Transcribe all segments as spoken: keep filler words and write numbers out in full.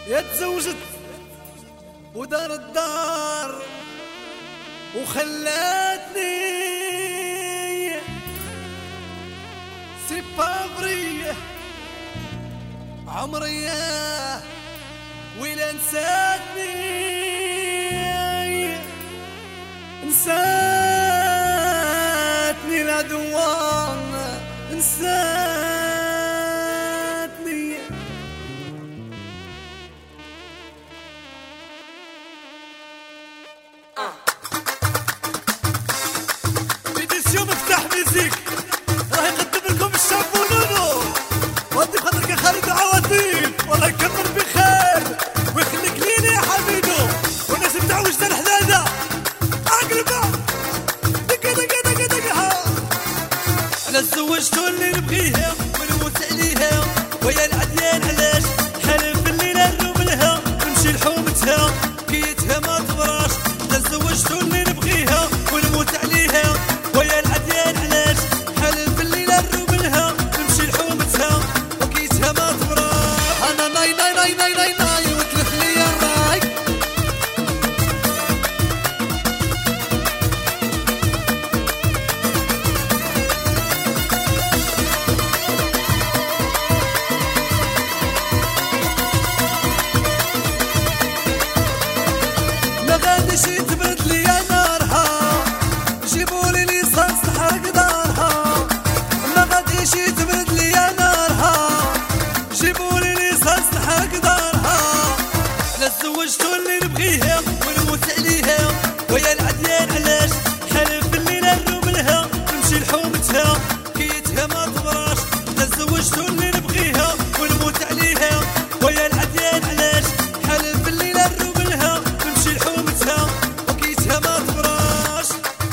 يا تزوجت ودار الدار وخلاتني سي بافري عمري ولا نساتني نساتني العدوان نساتني فيديسيو مفتاح ميزيك راح يقدم لكم الشاب ونونو ودي خاطرك يا خالد عواطيل والله يكثر بخير ويخليك لينا يا حميدو والناس بتاع وجدان حداده اقلبه دقه دقه دقه دقه انا تزوجتو اللي نبغيها ونموت عليها ويا العديان علاش حلف الليله نروب لها نمشي لحومتها كيتها ما تبراش انا تزوجتو اللي نبغيها ونموت عليها ويا العديان علاش حلف الليله نروب لها نمشي لحومتها وكيتها ما تبراش انا ناي ناي ناي ناي ناي ناي وتلف لي الراي ما غاديش يتبرد لي نارها جيبولي ليسانس نحرق دارها ما غاديش يتبرد لي نارها جيبولي ليسانس نحرق دارها انا تزوجتو اللي نبغيها ونموت عليها ويا العديان علاش حلف الليله نروب لها نمشي لحومتها كيتها ما تبراش انا تزوجتو اللي نبغيها ونموت عليها ويا العديان علاش حلف الليله نروب لها نمشي لحومتها وكيتها ما تبراش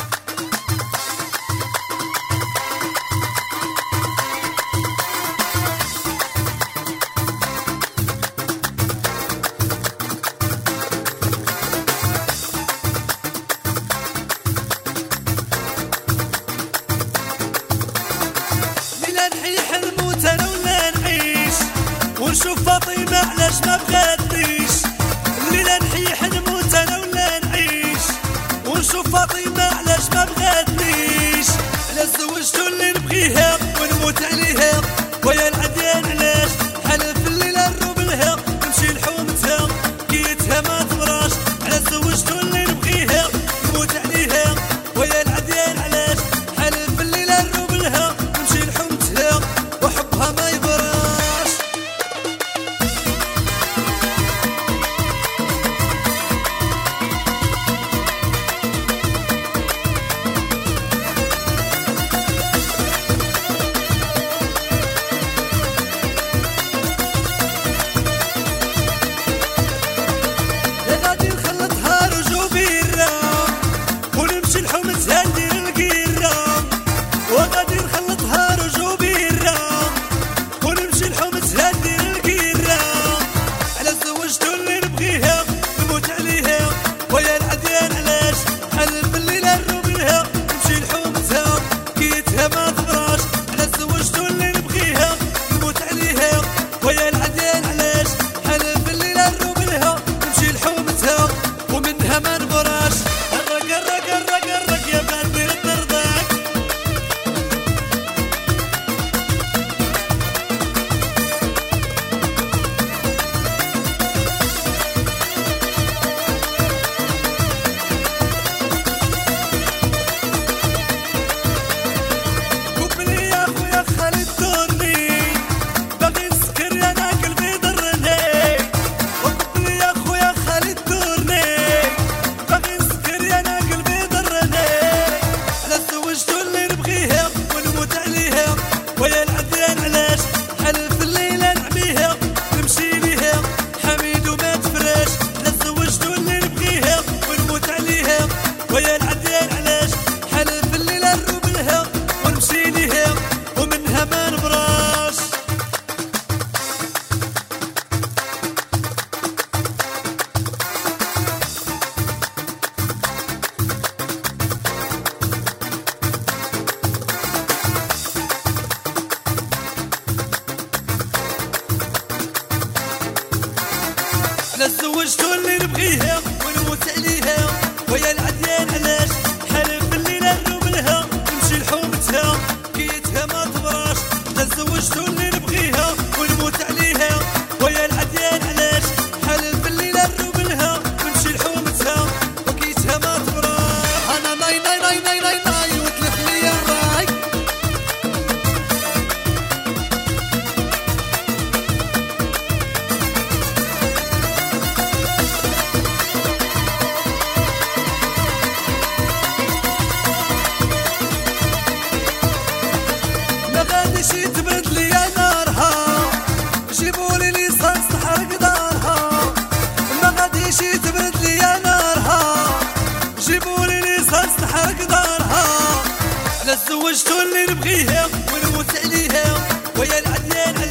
ليلة نحيح نموت انا ولا نعيش ونشوف فاطمة علاش ما بغاتنيش ليلة نحيح نموت انا ولا نعيش ونشوف فاطمة علاش ما بغاتنيش انا تزوجتو اللي نبغيها ونموت عليها ويا العديان علاش حلف الليلة نروب لها نمشي لحومتها كيتها ما تبراش انا تزوجتو اللي نبغيها نموت عليها ويا العديان علاش حلف الليلة نروب لها نمشي لحومتها وحبها ما يبراش يا غادي نخلطها رجوبي الرام ونمشي لحومتها ندير القيرام وغادي نخلطها رجوبي الرام ونمشي لحومتها ندير القيرام انا تزوجتو اللي نبغيها نموت عليها ويا العديان علاش حلف الليله نروب لها نمشي لحومتها كيتها ما تبراش انا تزوجتو اللي نبغيها نموت عليها ويا العديان علاش حلف الليله نروب لها نمشي لحومتها ومنها ما نبراش الرق الرق الرق الرق يا بدر الدرداك لا تزوجتو اللي نبغيها ونموت عليها، ويا العديان علاش حالف باللي نهرب لها نمشي لحومتها كيتها ما تبراش. لا تزوجتو اللي نبغيها ونموت عليها، ويا العديان علاش حالف باللي نهرب لها نمشي لحومتها وكيتها ما تبراش. انا ناي ناي ناي ناي ناي ناي وتلف ليا الراي. غاديش يتبرد ليا نارها، جيبولي ليسانس نحرق دارها. ما غاديش يتبرد ليا نارها، جيبولي ليسانس نحرق دارها. لا تزوجتو اللي نبغيها ونموت عليها، ويا العديان